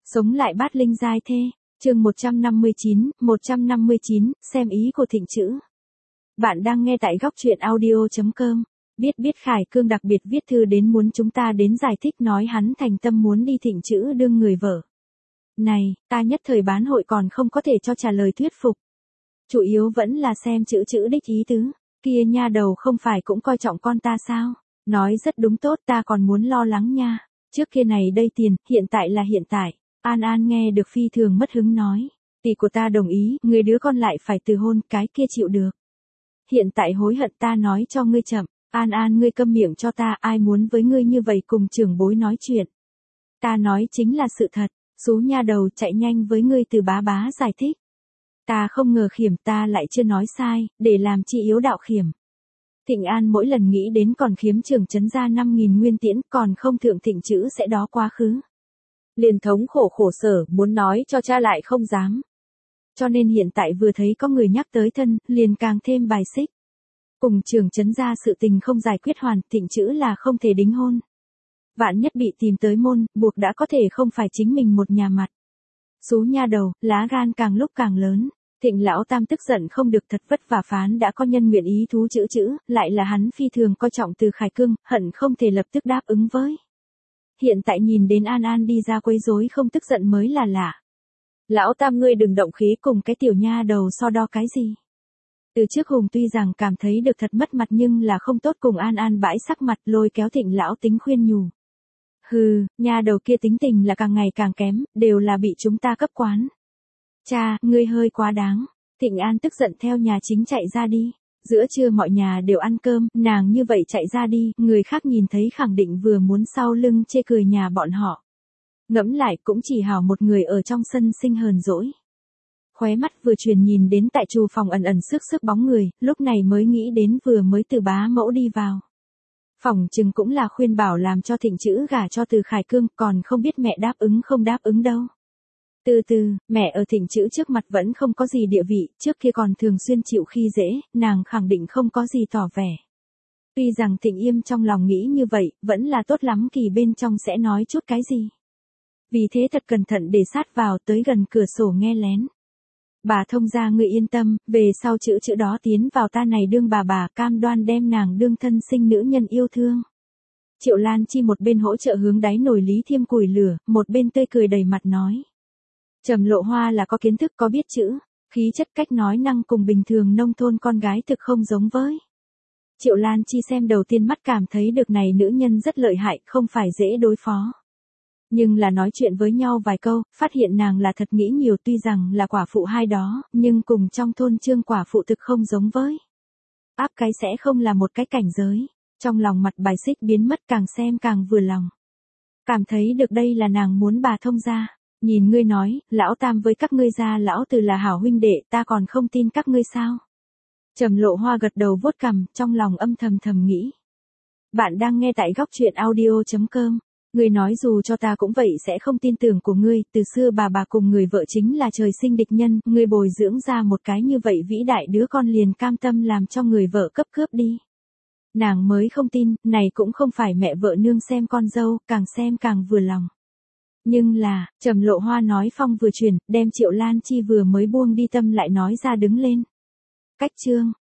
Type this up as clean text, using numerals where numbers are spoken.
Sống lại bát linh giai thê, chương 159, xem ý của Thịnh Chữ. Bạn đang nghe tại góc truyện audio.com. Biết Khải Cương đặc biệt viết thư đến muốn chúng ta đến giải thích nói hắn thành tâm muốn đi Thịnh Chữ đương người vợ. Này, ta nhất thời bán hội còn không có thể cho trả lời thuyết phục. Chủ yếu vẫn là xem Chữ đích ý tứ, kia nha đầu không phải cũng coi trọng con ta sao? Nói rất đúng tốt, ta còn muốn lo lắng nha. Trước kia này đây tiền, hiện tại là hiện tại. An nghe được phi thường mất hứng nói. Tỷ của ta đồng ý, người đứa con lại phải từ hôn, cái kia chịu được. Hiện tại hối hận ta nói cho ngươi chậm. An ngươi câm miệng cho ta, ai muốn với ngươi như vậy cùng trưởng bối nói chuyện. Ta nói chính là sự thật, xú nha đầu chạy nhanh với ngươi từ bá giải thích. Ta không ngờ Khiểm ta lại chưa nói sai, để làm chi yếu đạo Khiểm. Thịnh An mỗi lần nghĩ đến còn Khiếm trưởng trấn ra 5.000 nguyên tiễn, còn không thượng Thịnh Chữ sẽ đó quá khứ. Liền thống khổ sở, muốn nói cho cha lại không dám. Cho nên hiện tại vừa thấy có người nhắc tới thân, liền càng thêm bài xích. Cùng trưởng trấn ra sự tình không giải quyết hoàn, Thịnh Chữ là không thể đính hôn. Vạn nhất bị tìm tới môn, buộc đã có thể không phải chính mình một nhà mặt. Xú nha đầu, lá gan càng lúc càng lớn. Thịnh lão tam tức giận không được, thật vất vả phán đã có nhân nguyện ý thú Chữ, lại là hắn phi thường coi trọng Từ Khải Cương, hận không thể lập tức đáp ứng với. Hiện tại nhìn đến An đi ra quấy rối không tức giận mới là lạ. Lão tam ngươi đừng động khí cùng cái tiểu nha đầu so đo cái gì. Từ trước Hùng tuy rằng cảm thấy được thật mất mặt nhưng là không tốt cùng An bãi sắc mặt, lôi kéo Thịnh lão tính khuyên nhủ. Hừ, nha đầu kia tính tình là càng ngày càng kém, đều là bị chúng ta cấp quán. Cha, ngươi hơi quá đáng. Thịnh An tức giận theo nhà chính chạy ra đi. Giữa trưa mọi nhà đều ăn cơm, nàng như vậy chạy ra đi, người khác nhìn thấy khẳng định vừa muốn sau lưng chê cười nhà bọn họ. Ngẫm lại cũng chỉ hảo một người ở trong sân sinh hờn dỗi. Khóe mắt vừa chuyển nhìn đến tại trù phòng ẩn sức bóng người, lúc này mới nghĩ đến vừa mới từ bá mẫu đi vào. Phòng chừng cũng là khuyên bảo làm cho Thịnh Chữ gả cho Từ Khải Cương, còn không biết mẹ đáp ứng không đáp ứng đâu. Từ mẹ ở Thịnh Chữ trước mặt vẫn không có gì địa vị, trước kia còn thường xuyên chịu khi dễ, nàng khẳng định không có gì tỏ vẻ. Tuy rằng Thịnh Yêm trong lòng nghĩ như vậy, vẫn là tốt lắm kỳ bên trong sẽ nói chút cái gì. Vì thế thật cẩn thận để sát vào tới gần cửa sổ nghe lén. Bà thông gia ngươi yên tâm, về sau Chữ đó tiến vào ta này đương bà cam đoan đem nàng đương thân sinh nữ nhân yêu thương. Triệu Lan Chi một bên hỗ trợ hướng đáy nồi lý thêm củi lửa, một bên tươi cười đầy mặt nói. Trầm Lộ Hoa là có kiến thức có biết chữ, khí chất cách nói năng cùng bình thường nông thôn con gái thực không giống với. Triệu Lan Chi xem đầu tiên mắt cảm thấy được này nữ nhân rất lợi hại, không phải dễ đối phó. Nhưng là nói chuyện với nhau vài câu, phát hiện nàng là thật nghĩ nhiều, tuy rằng là quả phụ hai đó, nhưng cùng trong thôn Trương quả phụ thực không giống với. Áp cái sẽ không là một cái cảnh giới, trong lòng mặt bài xích biến mất, càng xem càng vừa lòng. Cảm thấy được đây là nàng muốn bà thông gia. Nhìn ngươi nói, lão tam với các ngươi ra lão từ là hảo huynh đệ, ta còn không tin các ngươi sao. Trầm Lộ Hoa gật đầu vuốt cằm, trong lòng âm thầm nghĩ. Bạn đang nghe tại góc truyện audio.com. Ngươi nói dù cho ta cũng vậy sẽ không tin tưởng của ngươi, từ xưa bà cùng người vợ chính là trời sinh địch nhân, ngươi bồi dưỡng ra một cái như vậy vĩ đại đứa con liền cam tâm làm cho người vợ cấp cướp đi. Nàng mới không tin, này cũng không phải mẹ vợ nương xem con dâu, càng xem càng vừa lòng. Nhưng là, Trầm Lộ Hoa nói phong vừa chuyển, đem Triệu Lan Chi vừa mới buông đi tâm lại nói ra đứng lên. Cách chương,